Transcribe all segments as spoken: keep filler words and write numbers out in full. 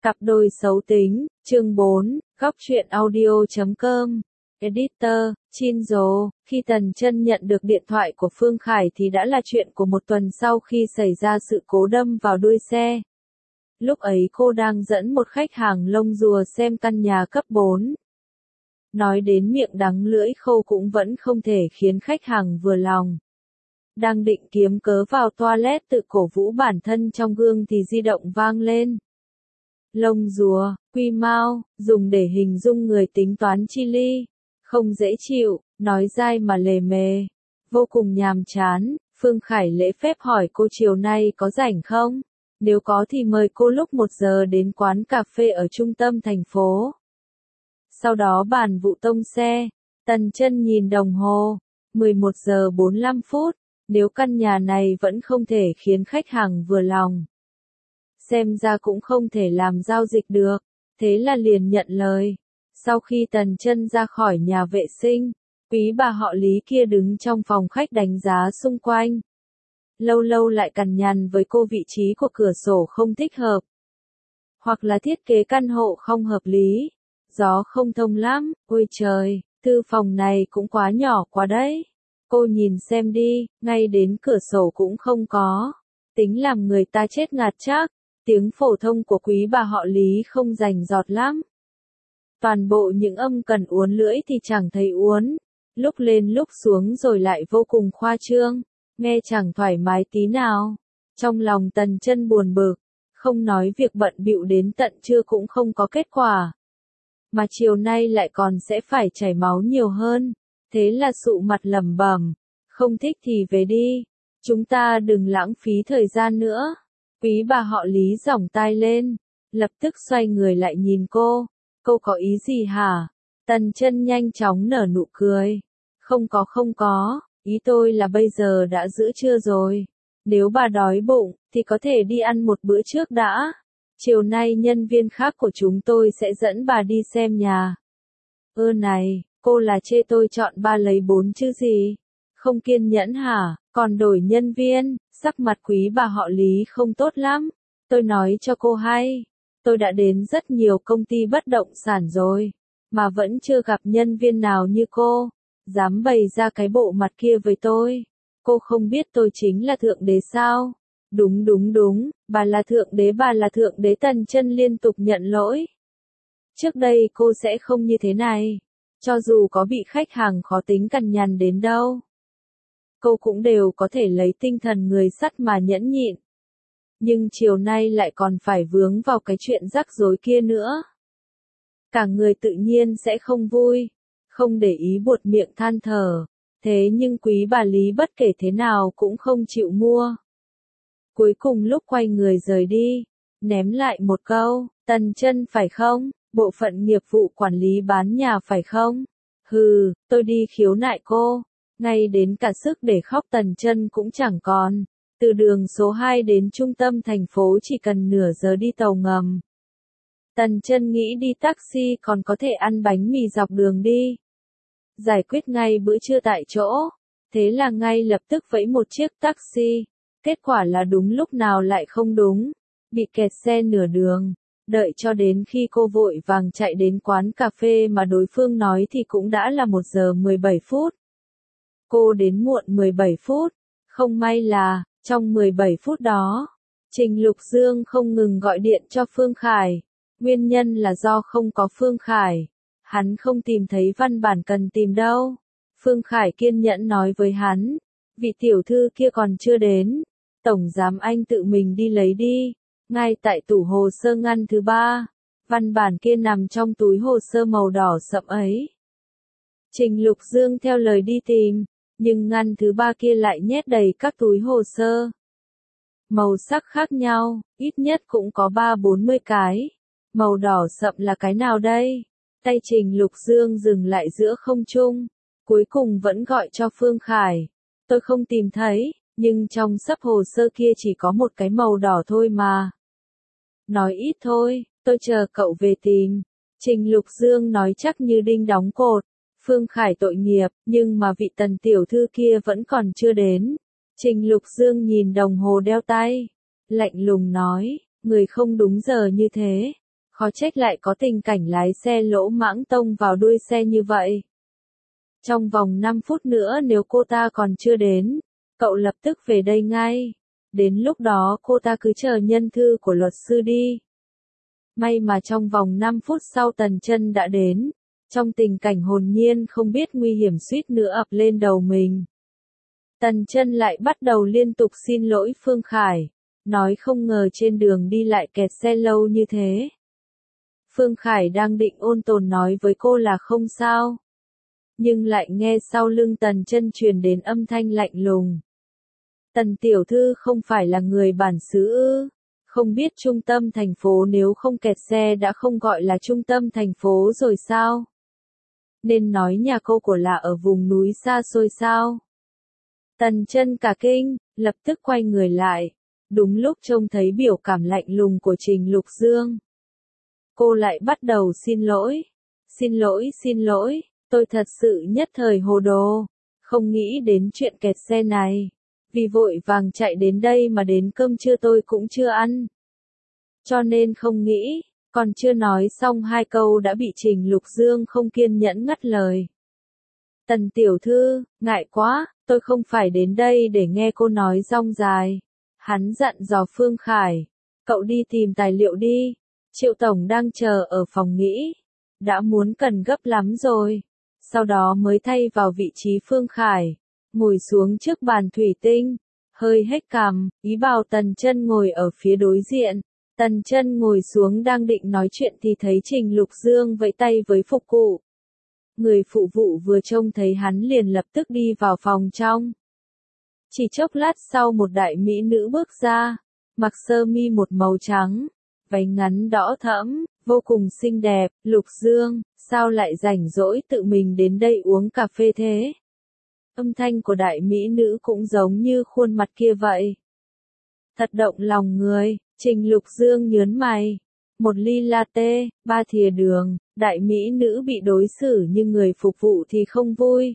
Cặp đôi xấu tính, chương bốn, góc truyện audio chấm com. Editor, Chinzo, khi Tần Chân nhận được điện thoại của Phương Khải thì đã là chuyện của một tuần sau khi xảy ra sự cố đâm vào đuôi xe. Lúc ấy cô đang dẫn một khách hàng lông rùa xem căn nhà cấp bốn. Nói đến miệng đắng lưỡi khô cũng vẫn không thể khiến khách hàng vừa lòng. Đang định kiếm cớ vào toilet tự cổ vũ bản thân trong gương thì di động vang lên. Lông rùa, quy mao, dùng để hình dung người tính toán chi ly. Không dễ chịu, nói dai mà lề mề. Vô cùng nhàm chán, Phương Khải lễ phép hỏi cô chiều nay có rảnh không? Nếu có thì mời cô lúc một giờ đến quán cà phê ở trung tâm thành phố. Sau đó bàn vụ tông xe. Tần Chân nhìn đồng hồ. mười một giờ bốn mươi lăm phút. Nếu căn nhà này vẫn không thể khiến khách hàng vừa lòng, xem ra cũng không thể làm giao dịch được. Thế là liền nhận lời. Sau khi Tần Chân ra khỏi nhà vệ sinh, quý bà họ Lý kia đứng trong phòng khách đánh giá xung quanh. Lâu lâu lại cằn nhằn với cô vị trí của cửa sổ không thích hợp. Hoặc là thiết kế căn hộ không hợp lý. Gió không thông lắm, ôi trời, thư phòng này cũng quá nhỏ quá đấy. Cô nhìn xem đi, ngay đến cửa sổ cũng không có. Tính làm người ta chết ngạt chắc. Tiếng phổ thông của quý bà họ Lý không rành rọt lắm. Toàn bộ những âm cần uốn lưỡi thì chẳng thấy uốn. Lúc lên lúc xuống rồi lại vô cùng khoa trương. Nghe chẳng thoải mái tí nào. Trong lòng Tần Chân buồn bực. Không nói việc bận bịu đến tận trưa cũng không có kết quả. Mà chiều nay lại còn sẽ phải chảy máu nhiều hơn. Thế là sụ mặt lẩm bẩm. Không thích thì về đi. Chúng ta đừng lãng phí thời gian nữa. Quý bà họ Lý giỏng tai lên. Lập tức xoay người lại nhìn cô. Cô có ý gì hả? Tần Chân nhanh chóng nở nụ cười. Không có không có. Ý tôi là bây giờ đã giữa trưa rồi. Nếu bà đói bụng, thì có thể đi ăn một bữa trước đã. Chiều nay nhân viên khác của chúng tôi sẽ dẫn bà đi xem nhà. Ơ này, cô là chê tôi chọn ba lấy bốn chứ gì? Không kiên nhẫn hả? Còn đổi nhân viên, sắc mặt quý bà họ Lý không tốt lắm. Tôi nói cho cô hay. Tôi đã đến rất nhiều công ty bất động sản rồi. Mà vẫn chưa gặp nhân viên nào như cô. Dám bày ra cái bộ mặt kia với tôi. Cô không biết tôi chính là thượng đế sao? Đúng đúng đúng, bà là thượng đế bà là thượng đế. Tần Chân liên tục nhận lỗi. Trước đây cô sẽ không như thế này. Cho dù có bị khách hàng khó tính cằn nhằn đến đâu, cô cũng đều có thể lấy tinh thần người sắt mà nhẫn nhịn. Nhưng chiều nay lại còn phải vướng vào cái chuyện rắc rối kia nữa. Cả người tự nhiên sẽ không vui. Không để ý buột miệng than thở. Thế nhưng quý bà Lý bất kể thế nào cũng không chịu mua. Cuối cùng lúc quay người rời đi, ném lại một câu, Tần Chân phải không? Bộ phận nghiệp vụ quản lý bán nhà phải không? Hừ, tôi đi khiếu nại cô. Ngay đến cả sức để khóc Tần Chân cũng chẳng còn. Từ đường số hai đến trung tâm thành phố chỉ cần nửa giờ đi tàu ngầm. Tần Chân nghĩ đi taxi còn có thể ăn bánh mì dọc đường đi. Giải quyết ngay bữa trưa tại chỗ. Thế là ngay lập tức vẫy một chiếc taxi. Kết quả là đúng lúc nào lại không đúng. Bị kẹt xe nửa đường. Đợi cho đến khi cô vội vàng chạy đến quán cà phê mà đối phương nói thì cũng đã là một giờ mười bảy phút. Cô đến muộn mười bảy phút. Không may là, trong mười bảy phút đó, Trình Lục Dương không ngừng gọi điện cho Phương Khải. Nguyên nhân là do không có Phương Khải. Hắn không tìm thấy văn bản cần tìm đâu. Phương Khải kiên nhẫn nói với hắn. Vị tiểu thư kia còn chưa đến. Tổng giám anh tự mình đi lấy đi. Ngay tại tủ hồ sơ ngăn thứ ba. Văn bản kia nằm trong túi hồ sơ màu đỏ sậm ấy. Trình Lục Dương theo lời đi tìm. Nhưng ngăn thứ ba kia lại nhét đầy các túi hồ sơ. Màu sắc khác nhau, ít nhất cũng có ba bốn mươi cái. Màu đỏ sậm là cái nào đây? Tay Trình Lục Dương dừng lại giữa không trung. Cuối cùng vẫn gọi cho Phương Khải. Tôi không tìm thấy, nhưng trong sấp hồ sơ kia chỉ có một cái màu đỏ thôi mà. Nói ít thôi, tôi chờ cậu về tìm. Trình Lục Dương nói chắc như đinh đóng cột. Phương Khải tội nghiệp, nhưng mà vị Tần tiểu thư kia vẫn còn chưa đến. Trình Lục Dương nhìn đồng hồ đeo tay. Lạnh lùng nói, người không đúng giờ như thế. Khó trách lại có tình cảnh lái xe lỗ mãng tông vào đuôi xe như vậy. Trong vòng năm phút nữa nếu cô ta còn chưa đến, cậu lập tức về đây ngay. Đến lúc đó cô ta cứ chờ nhân thư của luật sư đi. May mà trong vòng năm phút sau Tần Chân đã đến, trong tình cảnh hồn nhiên không biết nguy hiểm suýt nữa ập lên đầu mình. Tần Chân lại bắt đầu liên tục xin lỗi Phương Khải, nói không ngờ trên đường đi lại kẹt xe lâu như thế. Phương Khải đang định ôn tồn nói với cô là không sao, nhưng lại nghe sau lưng Tần Chân truyền đến âm thanh lạnh lùng. Tần tiểu thư không phải là người bản xứ ư? Không biết trung tâm thành phố nếu không kẹt xe đã không gọi là trung tâm thành phố rồi sao? Nên nói nhà cô của là ở vùng núi xa xôi sao? Tần Chân cả kinh, lập tức quay người lại. Đúng lúc trông thấy biểu cảm lạnh lùng của Trình Lục Dương. Cô lại bắt đầu xin lỗi. Xin lỗi, xin lỗi, tôi thật sự nhất thời hồ đồ. Không nghĩ đến chuyện kẹt xe này. Vì vội vàng chạy đến đây mà đến cơm trưa tôi cũng chưa ăn. Cho nên không nghĩ, còn chưa nói xong hai câu đã bị Trình Lục Dương không kiên nhẫn ngắt lời. Tần tiểu thư, ngại quá, tôi không phải đến đây để nghe cô nói rong dài. Hắn dặn dò Phương Khải, cậu đi tìm tài liệu đi, Triệu Tổng đang chờ ở phòng nghĩ, đã muốn cần gấp lắm rồi. Sau đó mới thay vào vị trí Phương Khải, ngồi xuống trước bàn thủy tinh, hơi hếch cằm, ý bảo Tần Chân ngồi ở phía đối diện. Tần Chân ngồi xuống đang định nói chuyện thì thấy Trình Lục Dương vẫy tay với phục vụ. Người phụ vụ vừa trông thấy hắn liền lập tức đi vào phòng trong. Chỉ chốc lát sau một đại mỹ nữ bước ra, mặc sơ mi một màu trắng, váy ngắn đỏ thẫm, vô cùng xinh đẹp. Lục Dương, sao lại rảnh rỗi tự mình đến đây uống cà phê thế? Âm thanh của đại mỹ nữ cũng giống như khuôn mặt kia vậy. Thật động lòng người, Trình Lục Dương nhớn mày. Một ly latte, ba thìa đường, đại mỹ nữ bị đối xử như người phục vụ thì không vui.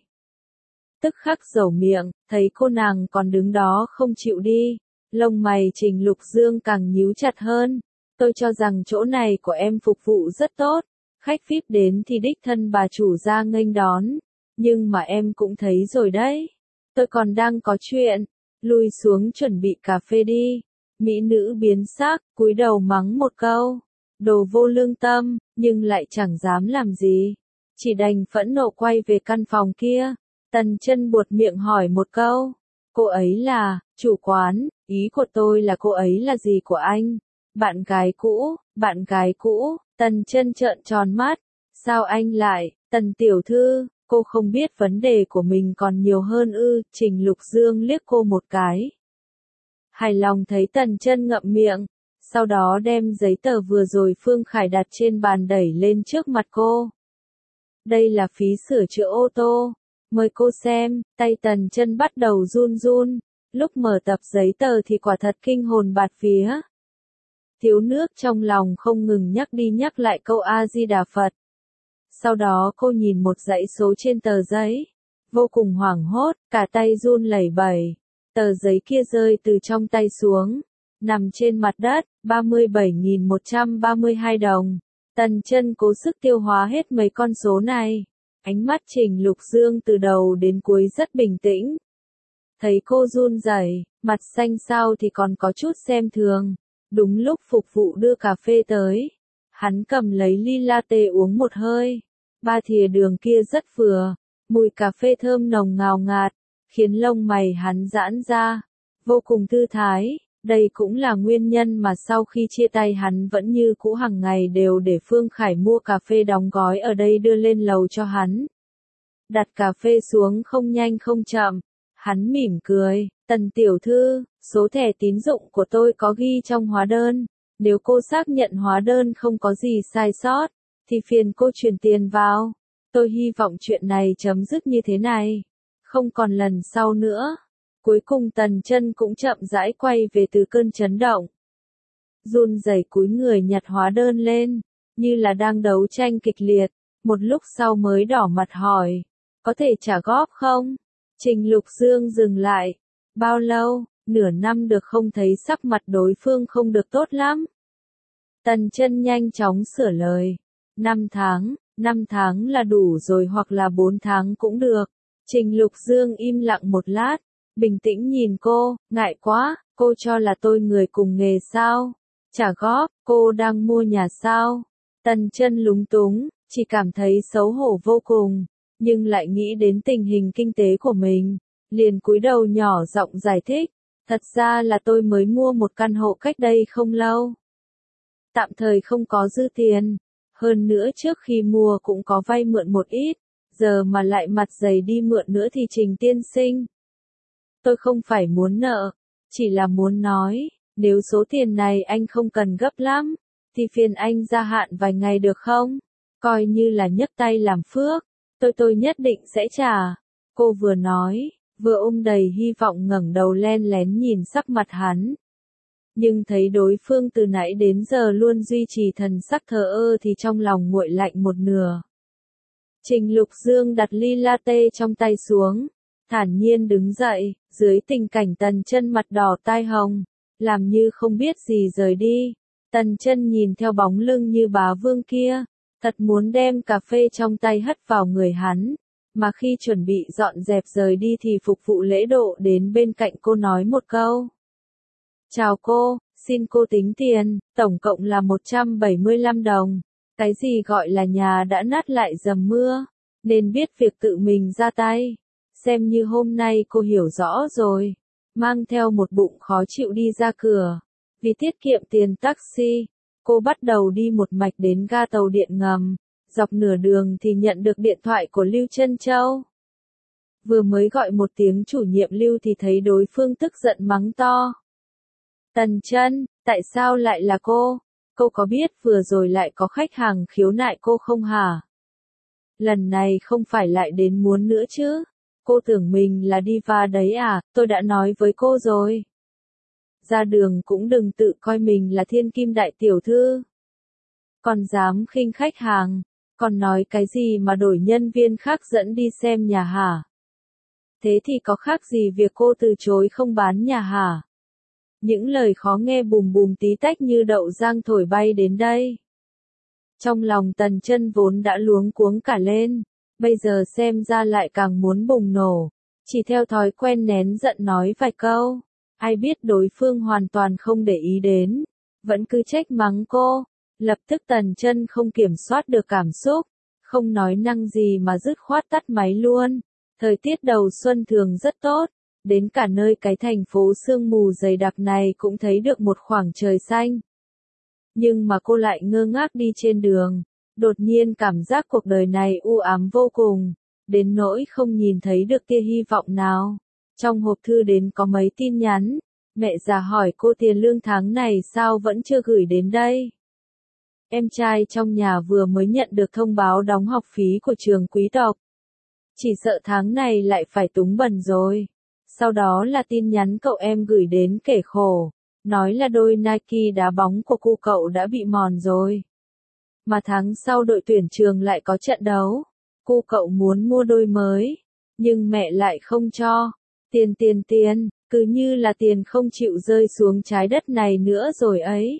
Tức khắc dẩu miệng, thấy cô nàng còn đứng đó không chịu đi. Lông mày Trình Lục Dương càng nhíu chặt hơn. Tôi cho rằng chỗ này của em phục vụ rất tốt. Khách vi ai pi đến thì đích thân bà chủ ra nghênh đón. Nhưng mà em cũng thấy rồi đấy. Tôi còn đang có chuyện. Lui xuống chuẩn bị cà phê đi. Mỹ nữ biến sắc, cúi đầu mắng một câu. Đồ vô lương tâm, nhưng lại chẳng dám làm gì. Chỉ đành phẫn nộ quay về căn phòng kia. Tần Chân buột miệng hỏi một câu. Cô ấy là, chủ quán, ý của tôi là cô ấy là gì của anh? Bạn gái cũ, bạn gái cũ. Tần Chân trợn tròn mắt. Sao anh lại, Tần tiểu thư, cô không biết vấn đề của mình còn nhiều hơn ư? Trình Lục Dương liếc cô một cái. Hài lòng thấy Tần Chân ngậm miệng. Sau đó đem giấy tờ vừa rồi Phương Khải đặt trên bàn đẩy lên trước mặt cô. Đây là phí sửa chữa ô tô. Mời cô xem, tay Tần Chân bắt đầu run run. Lúc mở tập giấy tờ thì quả thật kinh hồn bạt vía. Thiếu nước trong lòng không ngừng nhắc đi nhắc lại câu A-di-đà Phật. Sau đó cô nhìn một dãy số trên tờ giấy. Vô cùng hoảng hốt, cả tay run lẩy bẩy. Tờ giấy kia rơi từ trong tay xuống. Nằm trên mặt đất, ba mươi bảy nghìn một trăm ba mươi hai đồng. Tần Chân cố sức tiêu hóa hết mấy con số này. Ánh mắt Trình Lục Dương từ đầu đến cuối rất bình tĩnh. Thấy cô run rẩy, mặt xanh xao thì còn có chút xem thường. Đúng lúc phục vụ đưa cà phê tới, hắn cầm lấy ly latte uống một hơi. Ba thìa đường kia rất vừa, mùi cà phê thơm nồng ngào ngạt, khiến lông mày hắn giãn ra, vô cùng thư thái. Đây cũng là nguyên nhân mà sau khi chia tay hắn vẫn như cũ hàng ngày đều để Phương Khải mua cà phê đóng gói ở đây đưa lên lầu cho hắn. Đặt cà phê xuống không nhanh không chậm, hắn mỉm cười, Tần tiểu thư, số thẻ tín dụng của tôi có ghi trong hóa đơn, nếu cô xác nhận hóa đơn không có gì sai sót, thì phiền cô chuyển tiền vào. Tôi hy vọng chuyện này chấm dứt như thế này, không còn lần sau nữa. Cuối cùng Tần Chân cũng chậm rãi quay về từ cơn chấn động. Run rẩy cúi người nhặt hóa đơn lên, như là đang đấu tranh kịch liệt, một lúc sau mới đỏ mặt hỏi, có thể trả góp không? Trình Lục Dương dừng lại, bao lâu, nửa năm được không thấy sắc mặt đối phương không được tốt lắm. Tần Chân nhanh chóng sửa lời. Năm tháng, năm tháng là đủ rồi hoặc là bốn tháng cũng được. Trình Lục Dương im lặng một lát, bình tĩnh nhìn cô, ngại quá, cô cho là tôi người cùng nghề sao? Trả góp, cô đang mua nhà sao? Tần Chân lúng túng, chỉ cảm thấy xấu hổ vô cùng, nhưng lại nghĩ đến tình hình kinh tế của mình, liền cúi đầu nhỏ giọng giải thích, thật ra là tôi mới mua một căn hộ cách đây không lâu. Tạm thời không có dư tiền, hơn nữa trước khi mua cũng có vay mượn một ít, giờ mà lại mặt dày đi mượn nữa thì Trình tiên sinh. Tôi không phải muốn nợ, chỉ là muốn nói, nếu số tiền này anh không cần gấp lắm, thì phiền anh gia hạn vài ngày được không? Coi như là nhấc tay làm phước, tôi tôi nhất định sẽ trả. Cô vừa nói, vừa ôm đầy hy vọng ngẩng đầu len lén nhìn sắc mặt hắn. Nhưng thấy đối phương từ nãy đến giờ luôn duy trì thần sắc thờ ơ thì trong lòng nguội lạnh một nửa. Trình Lục Dương đặt ly latte trong tay xuống, thản nhiên đứng dậy, dưới tình cảnh Tần Chân mặt đỏ tai hồng, làm như không biết gì rời đi. Tần Chân nhìn theo bóng lưng như bá vương kia, thật muốn đem cà phê trong tay hất vào người hắn, mà khi chuẩn bị dọn dẹp rời đi thì phục vụ lễ độ đến bên cạnh cô nói một câu. Chào cô, xin cô tính tiền, tổng cộng là một trăm bảy mươi lăm đồng. Cái gì gọi là nhà đã nát lại dầm mưa, nên biết việc tự mình ra tay. Xem như hôm nay cô hiểu rõ rồi, mang theo một bụng khó chịu đi ra cửa. Vì tiết kiệm tiền taxi, cô bắt đầu đi một mạch đến ga tàu điện ngầm. Dọc nửa đường thì nhận được điện thoại của Lưu Trân Châu. Vừa mới gọi một tiếng chủ nhiệm Lưu thì thấy đối phương tức giận mắng to. Tần Chân, tại sao lại là cô? Cô có biết vừa rồi lại có khách hàng khiếu nại cô không hả? Lần này không phải lại đến muốn nữa chứ? Cô tưởng mình là diva đấy à, tôi đã nói với cô rồi. Ra đường cũng đừng tự coi mình là thiên kim đại tiểu thư. Còn dám khinh khách hàng, còn nói cái gì mà đổi nhân viên khác dẫn đi xem nhà hả? Thế thì có khác gì việc cô từ chối không bán nhà hả? Những lời khó nghe bùm bùm tí tách như đậu rang thổi bay đến đây. Trong lòng Tần Chân vốn đã luống cuống cả lên, bây giờ xem ra lại càng muốn bùng nổ, chỉ theo thói quen nén giận nói vài câu, ai biết đối phương hoàn toàn không để ý đến, vẫn cứ trách mắng cô, lập tức Tần Chân không kiểm soát được cảm xúc, không nói năng gì mà dứt khoát tắt máy luôn. Thời tiết đầu xuân thường rất tốt, đến cả nơi cái thành phố sương mù dày đặc này cũng thấy được một khoảng trời xanh. Nhưng mà cô lại ngơ ngác đi trên đường, đột nhiên cảm giác cuộc đời này u ám vô cùng, đến nỗi không nhìn thấy được tia hy vọng nào. Trong hộp thư đến có mấy tin nhắn, mẹ già hỏi cô tiền lương tháng này sao vẫn chưa gửi đến đây. Em trai trong nhà vừa mới nhận được thông báo đóng học phí của trường quý tộc. Chỉ sợ tháng này lại phải túng bần rồi. Sau đó là tin nhắn cậu em gửi đến kể khổ, nói là đôi Nike đá bóng của cu cậu đã bị mòn rồi. Mà tháng sau đội tuyển trường lại có trận đấu, cu cậu muốn mua đôi mới, nhưng mẹ lại không cho. Tiền tiền tiền, cứ như là tiền không chịu rơi xuống trái đất này nữa rồi ấy.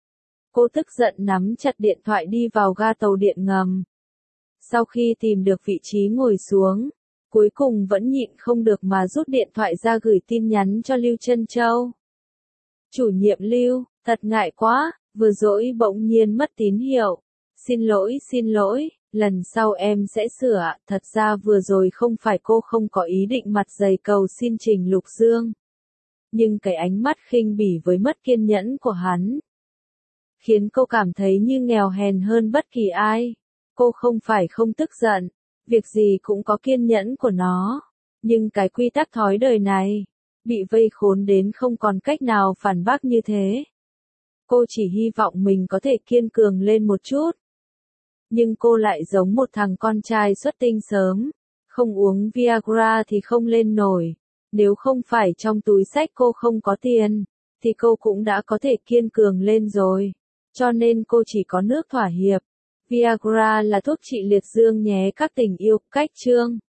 Cô tức giận nắm chặt điện thoại đi vào ga tàu điện ngầm. Sau khi tìm được vị trí ngồi xuống, cuối cùng vẫn nhịn không được mà rút điện thoại ra gửi tin nhắn cho Lưu Trân Châu. Chủ nhiệm Lưu, thật ngại quá, vừa rồi bỗng nhiên mất tín hiệu. Xin lỗi xin lỗi, lần sau em sẽ sửa, thật ra vừa rồi không phải cô không có ý định mặt dày cầu xin Trình Lục Dương. Nhưng cái ánh mắt khinh bỉ với mất kiên nhẫn của hắn, khiến cô cảm thấy như nghèo hèn hơn bất kỳ ai. Cô không phải không tức giận, việc gì cũng có kiên nhẫn của nó, nhưng cái quy tắc thói đời này, bị vây khốn đến không còn cách nào phản bác như thế. Cô chỉ hy vọng mình có thể kiên cường lên một chút. Nhưng cô lại giống một thằng con trai xuất tinh sớm, không uống Viagra thì không lên nổi. Nếu không phải trong túi xách cô không có tiền, thì cô cũng đã có thể kiên cường lên rồi. Cho nên cô chỉ có nước thỏa hiệp. Viagra là thuốc trị liệt dương nhé các tình yêu, cách chương.